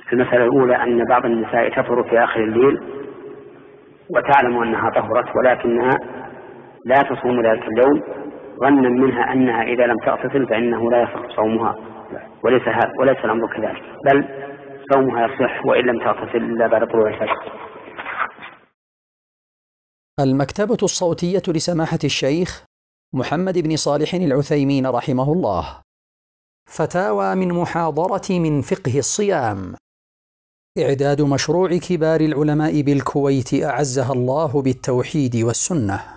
المسألة الأولى أن بعض النساء تطهر في آخر الليل وتعلم أنها طهرت ولكنها لا تصوم ذلك اليوم ظنا منها أنها إذا لم تغتسل فإنه لا يصح صومها، وليس الأمر كذلك، بل صومها يصح وإن لم تغتسل إلا بعد طلوع الفجر. المكتبة الصوتية لسماحة الشيخ محمد بن صالح العثيمين رحمه الله. فتاوى من محاضرة من فقه الصيام. إعداد مشروع كبار العلماء بالكويت أعزها الله بالتوحيد والسنة.